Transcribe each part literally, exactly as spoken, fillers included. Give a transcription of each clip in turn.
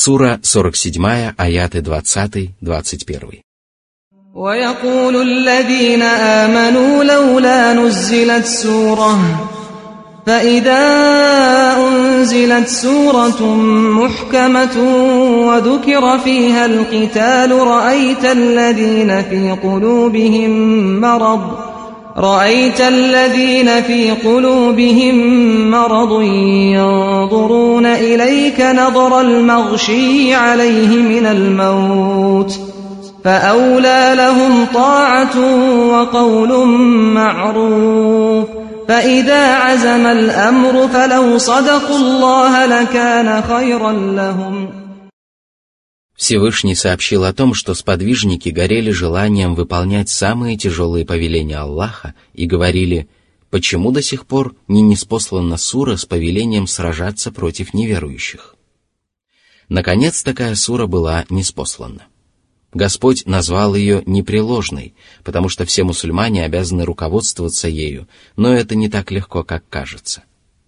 Сура сорок семь, аяты двадцать двадцать один. وَيَقُولُ الَّذِينَ آمَنُوا لَوْلَا نُزِّلَتْ سُورَةٌ فَإِذَا أُنزِلَتْ سُورَةٌ مُحْكَمَةٌ وَذُكِرَ فِيهَا الْقِتَالُ رَأَيْتَ الَّذِينَ فِي قُلُوبِهِم مَّرَضٌ رَأَيْتَ الَّذِينَ فِي قُلُوبِهِم مَّرَضٌ يَنظُرُونَ إِلَيْكَ نَظَرَ الْمَغْشِيِّ عَلَيْهِ مِنَ الْمَوْتِ فأولى لهم طاعة وقول معروف فإذا عزم الأمر فلو صدقوا الله لكان خيرا لهم. Всевышний сообщил о том, что сподвижники горели желанием выполнять самые тяжелые повеления Аллаха и говорили: почему до сих пор не ниспослана сура с повелением сражаться против неверующих? Наконец, такая сура была ниспослана. Господь назвал ее непреложной, потому что все мусульмане обязаны руководствоваться ею, но это не так легко, как кажется.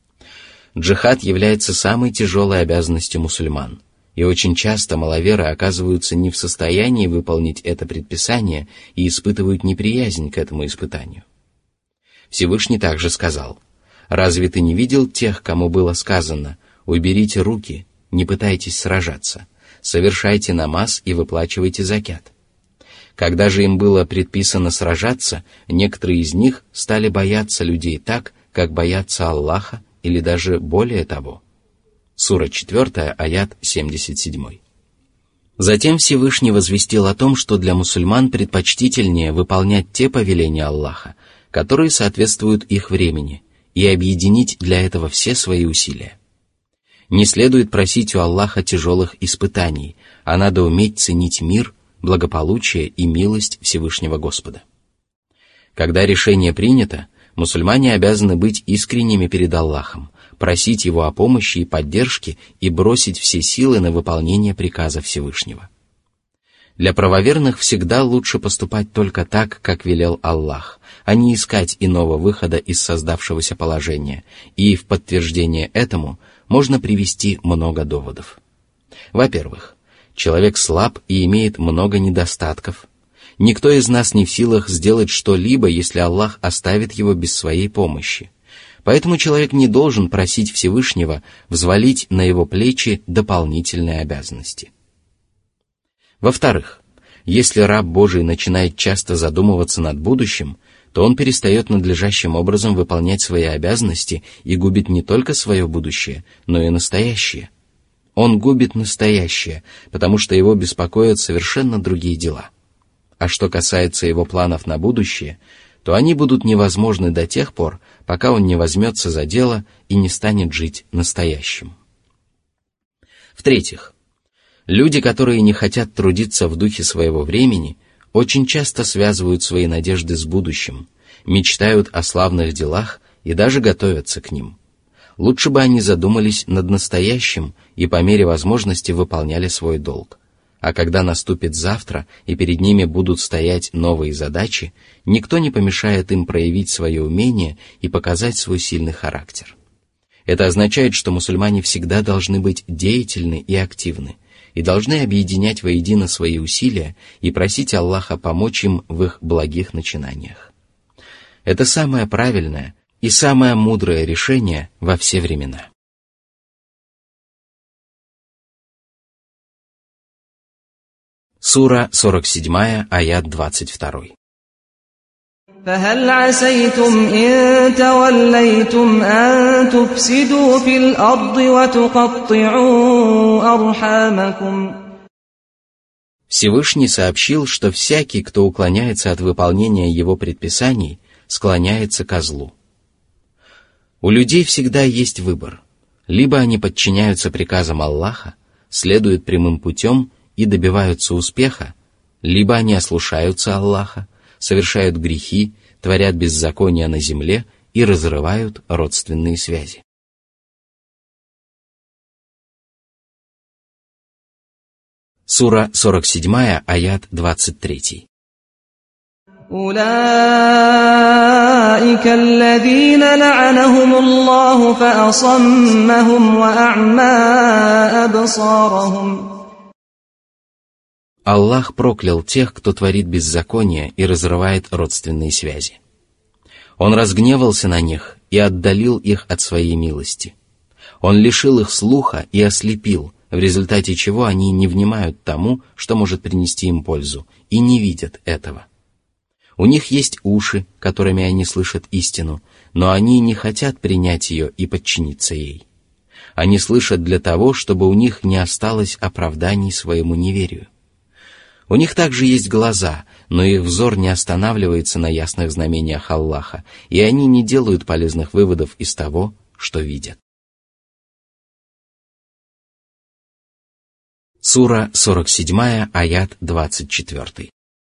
Джихад является самой тяжелой обязанностью мусульман, и очень часто маловеры оказываются не в состоянии выполнить это предписание и испытывают неприязнь к этому испытанию. Всевышний также сказал: «Разве ты не видел тех, кому было сказано: уберите руки, не пытайтесь сражаться, совершайте намаз и выплачивайте закят? Когда же им было предписано сражаться, некоторые из них стали бояться людей так, как боятся Аллаха, или даже более того». Сура четыре, аят семьдесят семь. Затем Всевышний возвестил о том, что для мусульман предпочтительнее выполнять те повеления Аллаха, которые соответствуют их времени, и объединить для этого все свои усилия. Не следует просить у Аллаха тяжелых испытаний, а надо уметь ценить мир, благополучие и милость Всевышнего Господа. Когда решение принято, мусульмане обязаны быть искренними перед Аллахом, просить Его о помощи и поддержке и бросить все силы на выполнение приказа Всевышнего. Для правоверных всегда лучше поступать только так, как велел Аллах, а не искать иного выхода из создавшегося положения, и в подтверждение этому можно привести много доводов. Во-первых, человек слаб и имеет много недостатков. Никто из нас не в силах сделать что-либо, если Аллах оставит его без своей помощи. Поэтому человек не должен просить Всевышнего взвалить на его плечи дополнительные обязанности. Во-вторых, если раб Божий начинает часто задумываться над будущим, то он перестает надлежащим образом выполнять свои обязанности и губит не только свое будущее, но и настоящее. Он губит настоящее, потому что его беспокоят совершенно другие дела. А что касается его планов на будущее, то они будут невозможны до тех пор, пока он не возьмется за дело и не станет жить настоящим. В-третьих, люди, которые не хотят трудиться в духе своего времени, очень часто связывают свои надежды с будущим, мечтают о славных делах и даже готовятся к ним. Лучше бы они задумались над настоящим и по мере возможности выполняли свой долг. А когда наступит завтра и перед ними будут стоять новые задачи, никто не помешает им проявить свое умение и показать свой сильный характер. Это означает, что мусульмане всегда должны быть деятельны и активны, и должны объединять воедино свои усилия и просить Аллаха помочь им в их благих начинаниях. Это самое правильное и самое мудрое решение во все времена. Сура сорок семь, аят двадцать два. فهل عسيتم إن توليتم أن تفسدوا في الأرض وتقطعوا أرحامكم. Всевышний сообщил, что всякий, кто уклоняется от выполнения его предписаний, склоняется ко злу. У людей всегда есть выбор. Либо они подчиняются приказам Аллаха, следуют прямым путем и добиваются успеха, либо они ослушаются Аллаха, совершают грехи, творят беззакония на земле и разрывают родственные связи. Сура сорок семь, аят двадцать три. أولئك الذين لعنهم الله فأصمهم وأعمى أبصارهم. Аллах проклял тех, кто творит беззаконие и разрывает родственные связи. Он разгневался на них и отдалил их от своей милости. Он лишил их слуха и ослепил, в результате чего они не внимают тому, что может принести им пользу, и не видят этого. У них есть уши, которыми они слышат истину, но они не хотят принять ее и подчиниться ей. Они слышат для того, чтобы у них не осталось оправданий своему неверию. У них также есть глаза, но их взор не останавливается на ясных знамениях Аллаха, и они не делают полезных выводов из того, что видят. Сура сорок семь, аят двадцать четыре.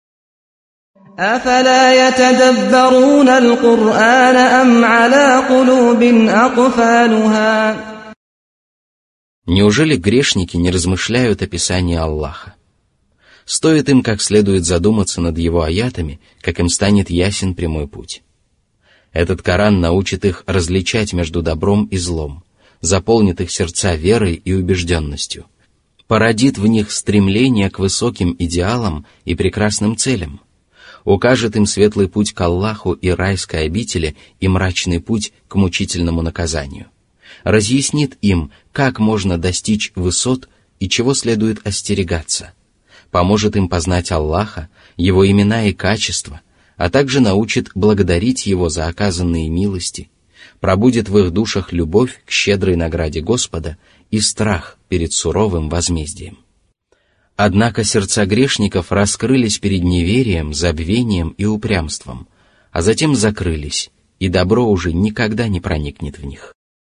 أفلا يتدبرون القرآن أم على قلوب أقفالها. Неужели грешники не размышляют о Писании Аллаха? Стоит им как следует задуматься над его аятами, как им станет ясен прямой путь. Этот Коран научит их различать между добром и злом, заполнит их сердца верой и убежденностью, породит в них стремление к высоким идеалам и прекрасным целям, укажет им светлый путь к Аллаху и райской обители и мрачный путь к мучительному наказанию, разъяснит им, как можно достичь высот и чего следует остерегаться, поможет им познать Аллаха, Его имена и качества, а также научит благодарить Его за оказанные милости, пробудет в их душах любовь к щедрой награде Господа и страх перед суровым возмездием. Однако сердца грешников раскрылись перед неверием, забвением и упрямством, а затем закрылись, и добро уже никогда не проникнет в них.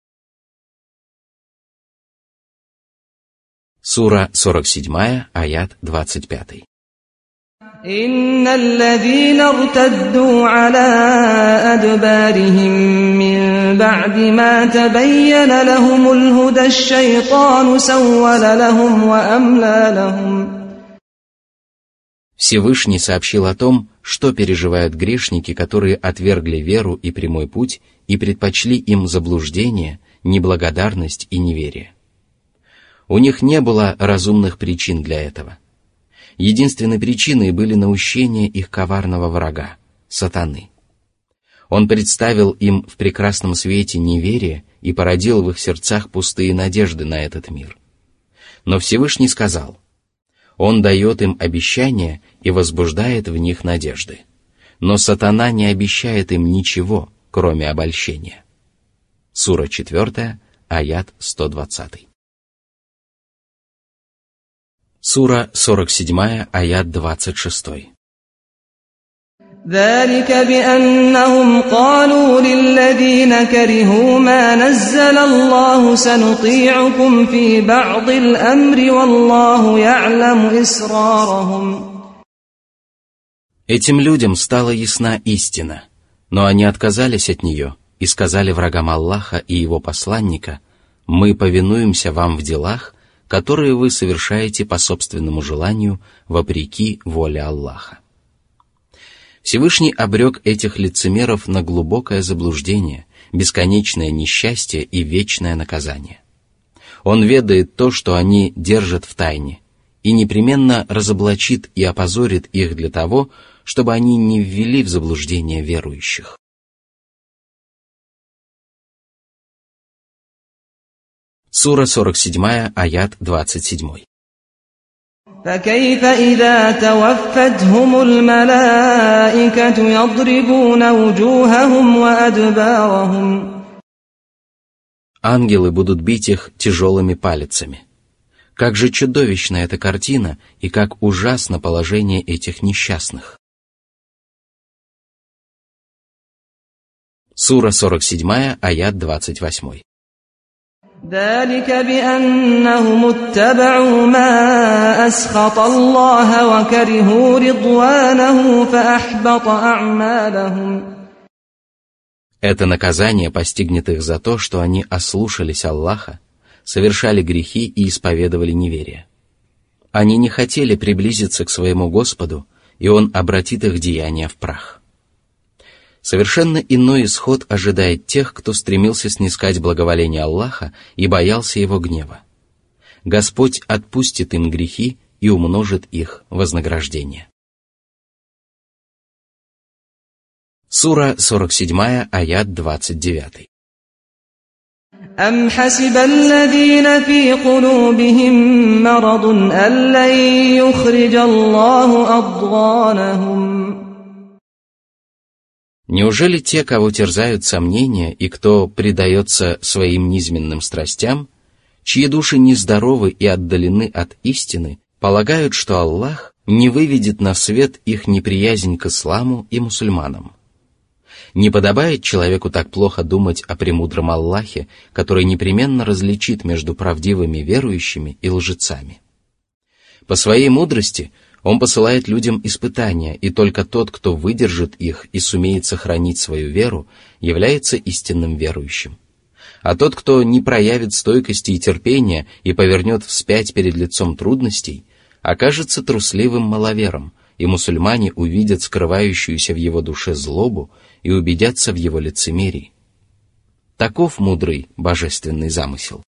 Сура сорок семь, аят двадцать пять. إن الذين ارتدوا على أدبارهم من بعد ما تبين لهم الهدى الشيطان سول لهم وأملى لهم. Всевышний сообщил о том, что переживают грешники, которые отвергли веру и прямой путь и предпочли им заблуждение, неблагодарность и неверие. У них не было разумных причин для этого. Единственной причиной были наущения их коварного врага, сатаны. Он представил им в прекрасном свете неверие и породил в их сердцах пустые надежды на этот мир. Но Всевышний сказал: Он дает им обещания и возбуждает в них надежды. Но сатана не обещает им ничего, кроме обольщения. Сура четыре, аят сто двадцать. Сура сорок семь, аят двадцать шесть. ذلك بأنهم قالوا للذين كرهوا ما نزل الله سنطيعكم في بعض الأمر والله يعلم إسرارهم. Этим людям стала ясна истина, но они отказались от нее и сказали врагам Аллаха и его посланника: «Мы повинуемся вам в делах, которые вы совершаете по собственному желанию, вопреки воле Аллаха». Всевышний обрек этих лицемеров на глубокое заблуждение, бесконечное несчастье и вечное наказание. Он ведает то, что они держат в тайне, и непременно разоблачит и опозорит их для того, чтобы они не ввели в заблуждение верующих. Сура сорок семь, аят двадцать семь. فكيف إذا توفتهم الملائكة يضربون وجوههم وأدبارهم. Ангелы будут бить их тяжелыми палицами. Как же чудовищна эта картина и как ужасно положение этих несчастных. Сура сорок семь, аят двадцать восемь. ذلك بأنهم اتبعوا ما أسخط الله وكرهوا رضوانه فأحبط أعمالهم. Это наказание постигнет их за то, что они ослушались Аллаха, совершали грехи и исповедовали неверие. Они не хотели приблизиться к своему Господу, и Он обратит их деяния в прах. Совершенно иной исход ожидает тех, кто стремился снискать благоволение Аллаха и боялся Его гнева. Господь отпустит им грехи и умножит их вознаграждение. Сура сорок семь, аят двадцать девять. أَمْ حَسِبَ الَّذِينَ فِي قُلُوبِهِم مَّرَضٌ أَن لَّن يُخْرِجَ اللَّهُ أَضْغَانَهُمْ. Неужели те, кого терзают сомнения и кто предается своим низменным страстям, чьи души нездоровы и отдалены от истины, полагают, что Аллах не выведет на свет их неприязнь к исламу и мусульманам? Не подобает человеку так плохо думать о премудром Аллахе, который непременно различит между правдивыми верующими и лжецами. По своей мудрости Он посылает людям испытания, и только тот, кто выдержит их и сумеет сохранить свою веру, является истинным верующим. А тот, кто не проявит стойкости и терпения и повернет вспять перед лицом трудностей, окажется трусливым маловером, и мусульмане увидят скрывающуюся в его душе злобу и убедятся в его лицемерии. Таков мудрый божественный замысел.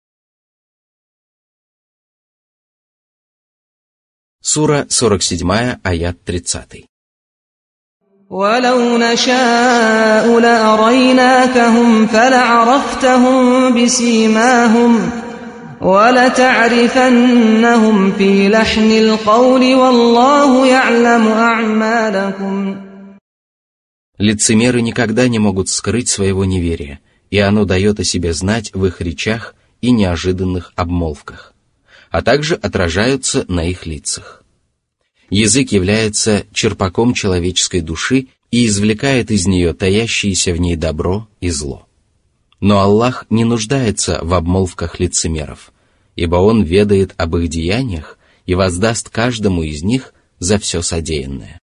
Сура сорок семь, аят тридцать. وَلَوْ نَشَاءُ لَأَرَيْنَاكَهُمْ فَلَعَرَفْتَهُمْ بِسِيمَاهُمْ وَلَتَعْرِفَنَّهُمْ فِي لَحْنِ الْقَوْلِ وَاللَّهُ يَعْلَمُ أَعْمَالَكُمْ. Лицемеры никогда не могут скрыть своего неверия, и оно дает о себе знать в их речах и неожиданных обмолвках, а также отражаются на их лицах. Язык является черпаком человеческой души и извлекает из нее таящееся в ней добро и зло. Но Аллах не нуждается в обмолвках лицемеров, ибо Он ведает об их деяниях и воздаст каждому из них за все содеянное.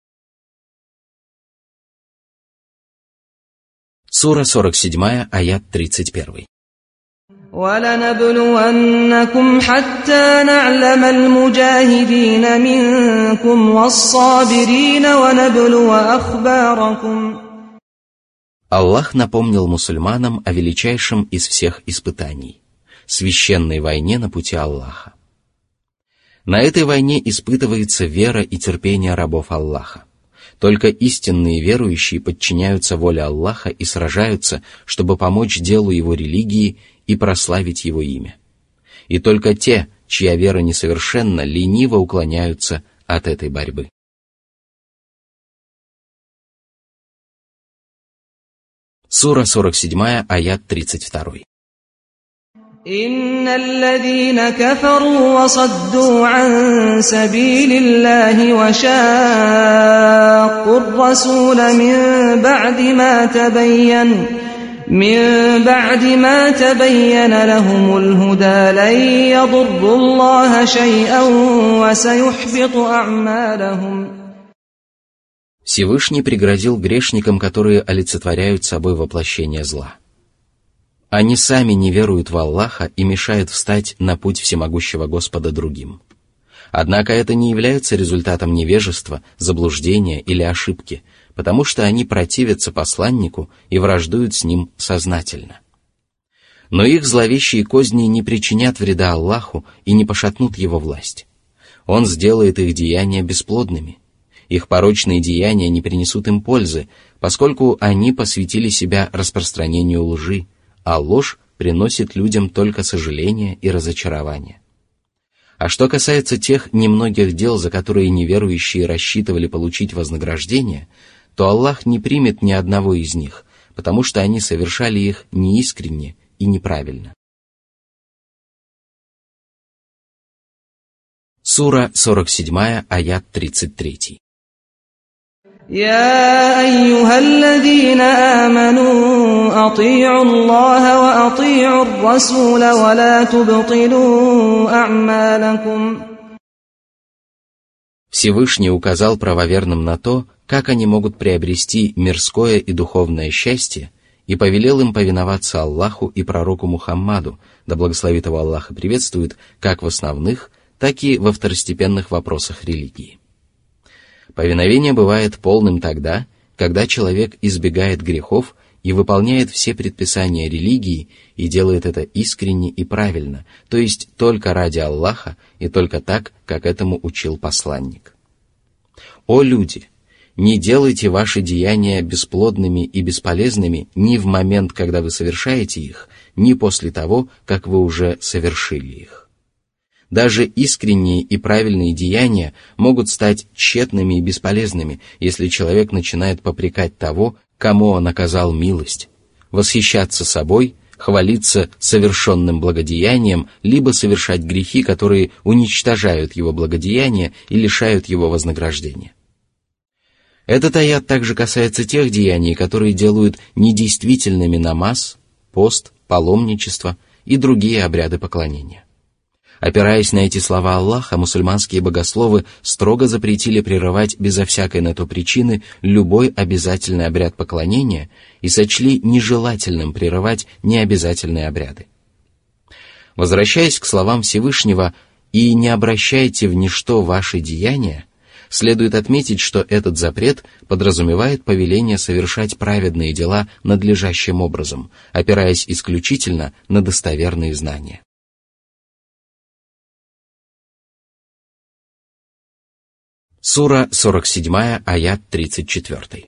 Сура сорок семь, аят тридцать один. وَلَنَبْلُوَنَّكُمْ حَتَّى نَعْلَمَ الْمُجَاهِدِينَ مِنكُمْ وَالصَّابِرِينَ وَنَبْلُوَ أَخْبَارَكُمْ. Аллах напомнил мусульманам о величайшем из всех испытаний – священной войне на пути Аллаха. На этой войне испытывается вера и терпение рабов Аллаха. Только истинные верующие подчиняются воле Аллаха и сражаются, чтобы помочь делу Его религии и прославить Его имя. И только те, чья вера несовершенна, лениво уклоняются от этой борьбы. Сура сорок семь, аят тридцать два. إِنَّ الَّذِينَ كَفَرُوا وَصَدُّوا عَن سَبِيلِ اللَّهِ وَشَاقُّوا الرَّسُولَ مِن بَعْدِ مَا تَبَيَّنَ مِن بَعْدِ مَا تَبَيَّنَ لَهُمُ الْهُدَى لَن يَضُرُّوا اللَّهَ شَيْئًا وَسَيُحْبِطُ أَعْمَالَهُمْ. Всевышний преградил грешникам, которые олицетворяют собой воплощение зла. Они сами не веруют в Аллаха и мешают встать на путь всемогущего Господа другим. Однако это не является результатом невежества, заблуждения или ошибки, потому что они противятся посланнику и враждуют с ним сознательно. Но их зловещие козни не причинят вреда Аллаху и не пошатнут его власть. Он сделает их деяния бесплодными. Их порочные деяния не принесут им пользы, поскольку они посвятили себя распространению лжи, а ложь приносит людям только сожаление и разочарование. А что касается тех немногих дел, за которые неверующие рассчитывали получить вознаграждение, то Аллах не примет ни одного из них, потому что они совершали их неискренне и неправильно. Сура сорок семь, аят тридцать три. يَا أَيُّهَا الَّذِينَ آمَنُوا أَطِيعُوا اللَّهَ وَأَطِيعُوا الرَّسُولَ وَلَا تُبْطِلُوا أَعْمَالَكُمْ. Всевышний указал правоверным на то, как они могут приобрести мирское и духовное счастье, и повелел им повиноваться Аллаху и пророку Мухаммаду, да благословит его Аллах и приветствует, как в основных, так и во второстепенных вопросах религии. Повиновение бывает полным тогда, когда человек избегает грехов и выполняет все предписания религии и делает это искренне и правильно, то есть только ради Аллаха и только так, как этому учил посланник. О люди! Не делайте ваши деяния бесплодными и бесполезными ни в момент, когда вы совершаете их, ни после того, как вы уже совершили их. Даже искренние и правильные деяния могут стать тщетными и бесполезными, если человек начинает попрекать того, кому он оказал милость, восхищаться собой, хвалиться совершенным благодеянием, либо совершать грехи, которые уничтожают его благодеяние и лишают его вознаграждения. Этот аят также касается тех деяний, которые делают недействительными намаз, пост, паломничество и другие обряды поклонения. Опираясь на эти слова Аллаха, мусульманские богословы строго запретили прерывать безо всякой на то причины любой обязательный обряд поклонения и сочли нежелательным прерывать необязательные обряды. Возвращаясь к словам Всевышнего «и не обращайте в ничто ваши деяния», следует отметить, что этот запрет подразумевает повеление совершать праведные дела надлежащим образом, опираясь исключительно на достоверные знания. Сура сорок семь, аят тридцать четыре.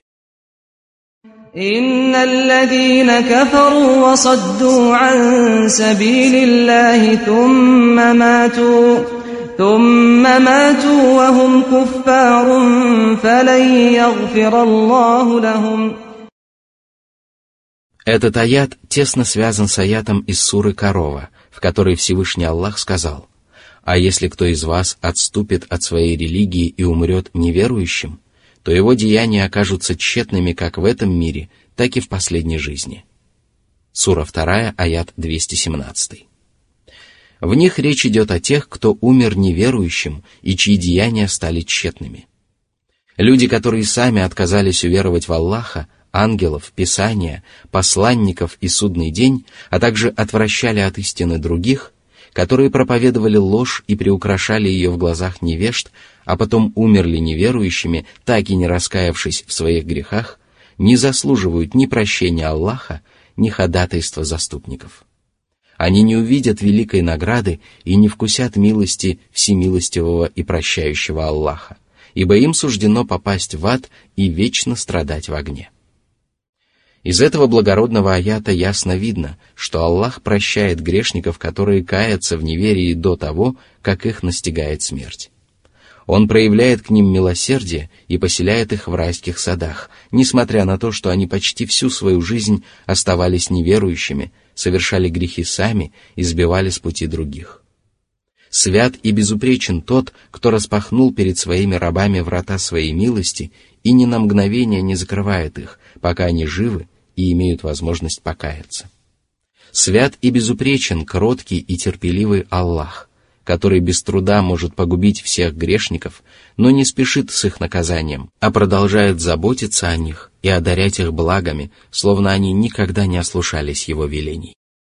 إن الذين كفروا وصدوا عن سبيل الله ثم ماتوا ثم ماتوا وهم كفار فلن يغفر الله لهم. Этот аят тесно связан с аятом из суры Корова, в которой Всевышний Аллах сказал: «А если кто из вас отступит от своей религии и умрет неверующим, то его деяния окажутся тщетными как в этом мире, так и в последней жизни». Сура два, аят двести семнадцать. В них речь идет о тех, кто умер неверующим и чьи деяния стали тщетными. Люди, которые сами отказались уверовать в Аллаха, ангелов, Писания, посланников и судный день, а также отвращали от истины других, которые проповедовали ложь и приукрашали ее в глазах невежд, а потом умерли неверующими, так и не раскаявшись в своих грехах, не заслуживают ни прощения Аллаха, ни ходатайства заступников. Они не увидят великой награды и не вкусят милости всемилостивого и прощающего Аллаха, ибо им суждено попасть в ад и вечно страдать в огне. Из этого благородного аята ясно видно, что Аллах прощает грешников, которые каятся в неверии до того, как их настигает смерть. Он проявляет к ним милосердие и поселяет их в райских садах, несмотря на то, что они почти всю свою жизнь оставались неверующими, совершали грехи сами и сбивали с пути других. Свят и безупречен тот, кто распахнул перед своими рабами врата своей милости и ни на мгновение не закрывает их, пока они живы и имеют возможность покаяться. Свят и безупречен кроткий и терпеливый Аллах, который без труда может погубить всех грешников, но не спешит с их наказанием, а продолжает заботиться о них и одарять их благами, словно они никогда не ослушались его велений.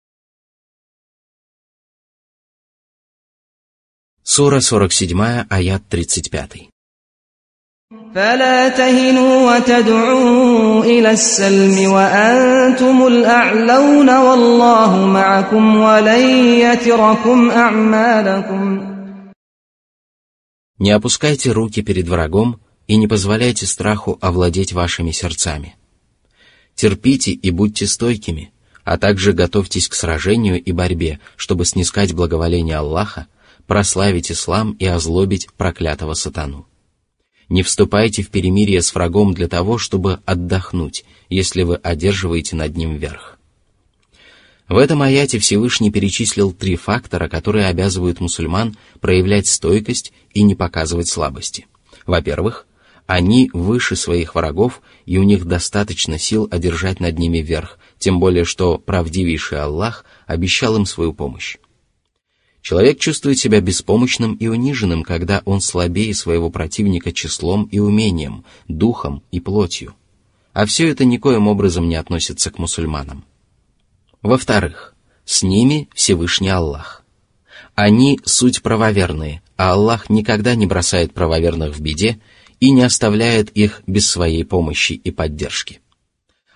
Сура сорок семь, аят тридцать пять. فلا تهنوا وتدعوا إلى السلم وأنتم الأعلون والله معكم ولن يتركم أعمالكم. Не опускайте руки перед врагом и не позволяйте страху овладеть вашими сердцами. Терпите и будьте стойкими, а также готовьтесь к сражению и борьбе, чтобы снискать благоволение Аллаха, прославить ислам и озлобить проклятого сатану. Не вступайте в перемирие с врагом для того, чтобы отдохнуть, если вы одерживаете над ним верх. В этом аяте Всевышний перечислил три фактора, которые обязывают мусульман проявлять стойкость и не показывать слабости. Во-первых, они выше своих врагов, и у них достаточно сил одержать над ними верх, тем более что правдивейший Аллах обещал им свою помощь. Человек чувствует себя беспомощным и униженным, когда он слабее своего противника числом и умением, духом и плотью. А все это никоим образом не относится к мусульманам. Во-вторых, с ними Всевышний Аллах. Они суть правоверные, а Аллах никогда не бросает правоверных в беде и не оставляет их без своей помощи и поддержки.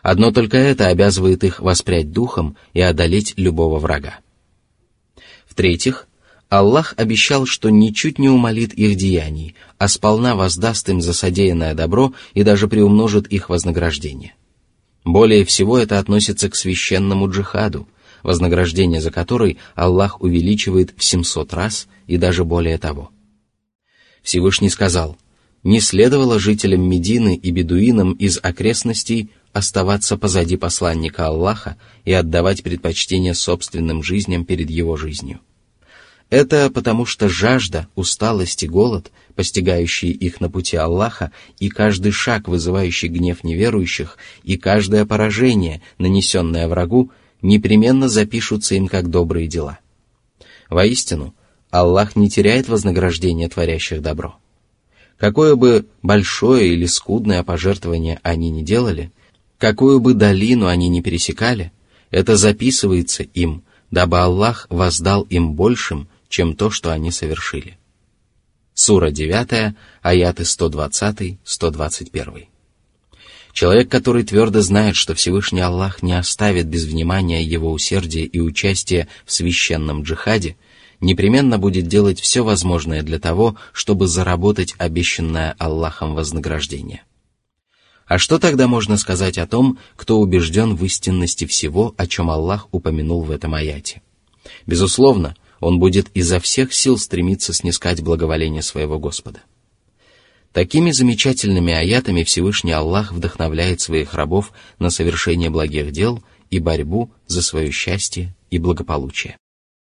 Одно только это обязывает их воспрять духом и одолеть любого врага. В-третьих, Аллах обещал, что ничуть не умалит их деяний, а сполна воздаст им за содеянное добро и даже приумножит их вознаграждение. Более всего это относится к священному джихаду, вознаграждение за который Аллах увеличивает в семьсот раз и даже более того. Всевышний сказал: «Не следовало жителям Медины и бедуинам из окрестностей оставаться позади посланника Аллаха и отдавать предпочтение собственным жизням перед его жизнью. Это потому, что жажда, усталость и голод, постигающие их на пути Аллаха, и каждый шаг, вызывающий гнев неверующих, и каждое поражение, нанесенное врагу, непременно запишутся им как добрые дела. Воистину, Аллах не теряет вознаграждения творящих добро. Какое бы большое или скудное пожертвование они ни делали, какую бы долину они ни пересекали, это записывается им, дабы Аллах воздал им большим, чем то, что они совершили». Сура девятая, аяты сто двадцать - сто двадцать один. Человек, который твердо знает, что Всевышний Аллах не оставит без внимания его усердия и участия в священном джихаде, непременно будет делать все возможное для того, чтобы заработать обещанное Аллахом вознаграждение. А что тогда можно сказать о том, кто убежден в истинности всего, о чем Аллах упомянул в этом аяте? Безусловно, он будет изо всех сил стремиться снискать благоволение своего Господа. Такими замечательными аятами Всевышний Аллах вдохновляет своих рабов на совершение благих дел и борьбу за свое счастье и благополучие.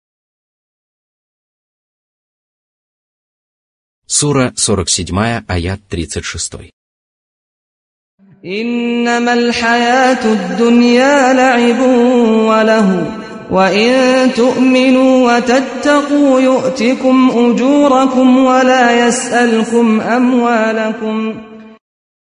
Сура сорок семь, аят тридцать шесть. «Иннама аль-хаяту ад-дунья ла'ибун ва лаху, ва ин ту'мину ва таттаку ю'тикум уджуракум ва ла яс'алкум амвалакум».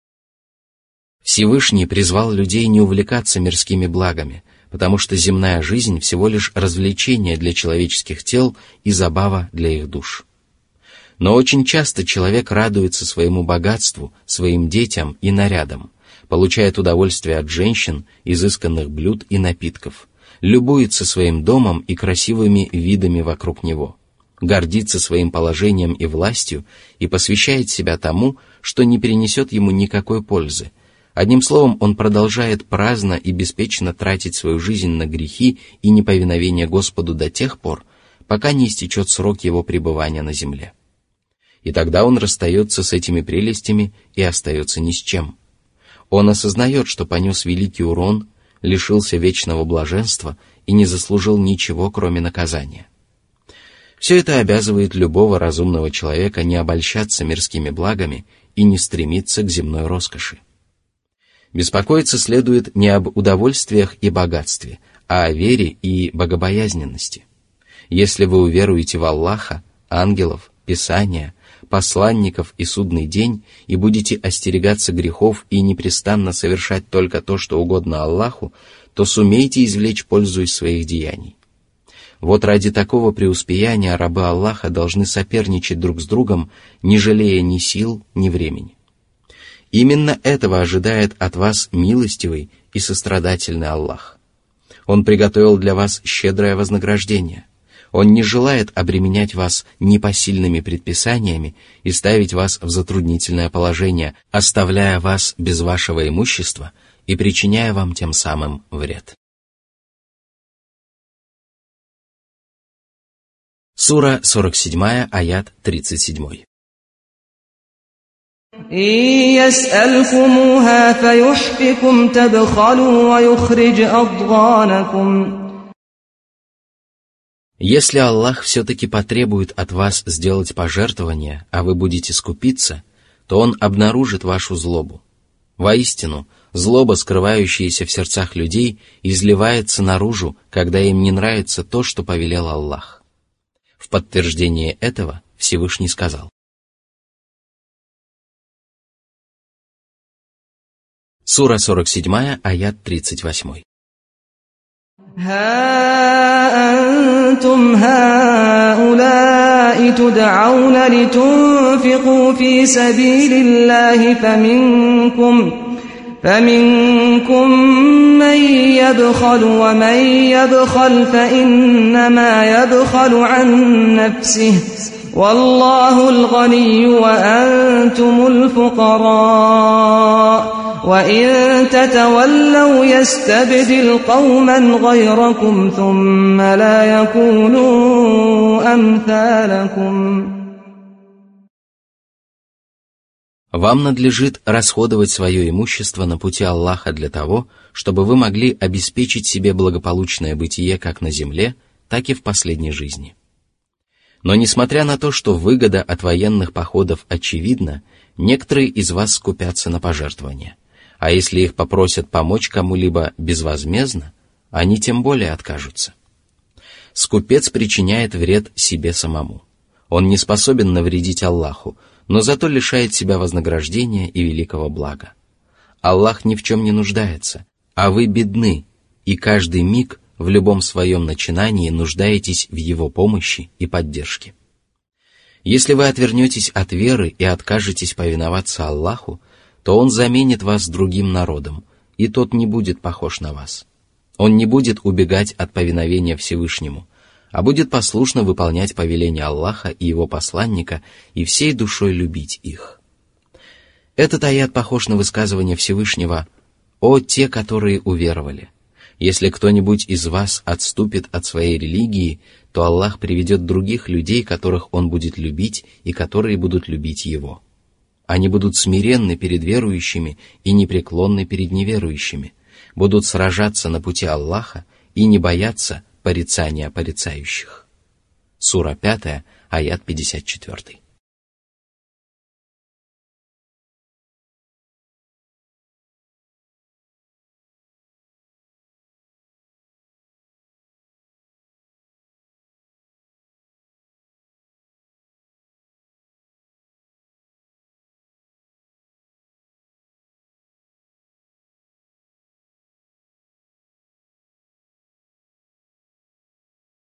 Всевышний призвал людей не увлекаться мирскими благами, потому что земная жизнь всего лишь развлечение для человеческих тел и забава для их душ. Но очень часто человек радуется своему богатству, своим детям и нарядам, получает удовольствие от женщин, изысканных блюд и напитков, любуется своим домом и красивыми видами вокруг него, гордится своим положением и властью и посвящает себя тому, что не принесет ему никакой пользы. Одним словом, он продолжает праздно и беспечно тратить свою жизнь на грехи и неповиновение Господу до тех пор, пока не истечет срок его пребывания на земле. И тогда он расстается с этими прелестями и остается ни с чем. Он осознает, что понес великий урон, лишился вечного блаженства и не заслужил ничего, кроме наказания. Все это обязывает любого разумного человека не обольщаться мирскими благами и не стремиться к земной роскоши. Беспокоиться следует не об удовольствиях и богатстве, а о вере и богобоязненности. Если вы уверуете в Аллаха, ангелов, Писания, посланников и судный день и будете остерегаться грехов и непрестанно совершать только то, что угодно Аллаху, то сумеете извлечь пользу из своих деяний. Вот ради такого преуспеяния рабы Аллаха должны соперничать друг с другом, не жалея ни сил, ни времени. Именно этого ожидает от вас милостивый и сострадательный Аллах. Он приготовил для вас щедрое вознаграждение. Он не желает обременять вас непосильными предписаниями и ставить вас в затруднительное положение, оставляя вас без вашего имущества и причиняя вам тем самым вред. Сура сорок семь, аят тридцать семь. «Ин яс'алькумуха фаюхфикум табхалу ва юхридж адганакум». Если Аллах все-таки потребует от вас сделать пожертвование, а вы будете скупиться, то Он обнаружит вашу злобу. Воистину, злоба, скрывающаяся в сердцах людей, изливается наружу, когда им не нравится то, что повелел Аллах. В подтверждение этого Всевышний сказал. Сура сорок семь, аят тридцать восемь. «Ха антум хауляи туд'ауна литунфику фи сабилиллахи фаминкум فمنكم من يبخل ومن يبخل فإنما يبخل عن نفسه والله الغني وأنتم الفقراء وإن تتولوا يستبدل قوما غيركم ثم لا يكونوا أمثالكم. Вам надлежит расходовать свое имущество на пути Аллаха для того, чтобы вы могли обеспечить себе благополучное бытие как на земле, так и в последней жизни. Но несмотря на то, что выгода от военных походов очевидна, некоторые из вас скупятся на пожертвования, а если их попросят помочь кому-либо безвозмездно, они тем более откажутся. Скупец причиняет вред себе самому. Он не способен навредить Аллаху, но зато лишает себя вознаграждения и великого блага. Аллах ни в чем не нуждается, а вы бедны, и каждый миг в любом своем начинании нуждаетесь в Его помощи и поддержке. Если вы отвернетесь от веры и откажетесь повиноваться Аллаху, то Он заменит вас другим народом, и тот не будет похож на вас. Он не будет убегать от повиновения Всевышнему, а будет послушно выполнять повеления Аллаха и Его посланника и всей душой любить их. Этот аят похож на высказывание Всевышнего: «О те, которые уверовали! Если кто-нибудь из вас отступит от своей религии, то Аллах приведет других людей, которых Он будет любить и которые будут любить Его. Они будут смиренны перед верующими и непреклонны перед неверующими, будут сражаться на пути Аллаха и не бояться порицания порицающих». Сура пятая, аят пятьдесят четыре.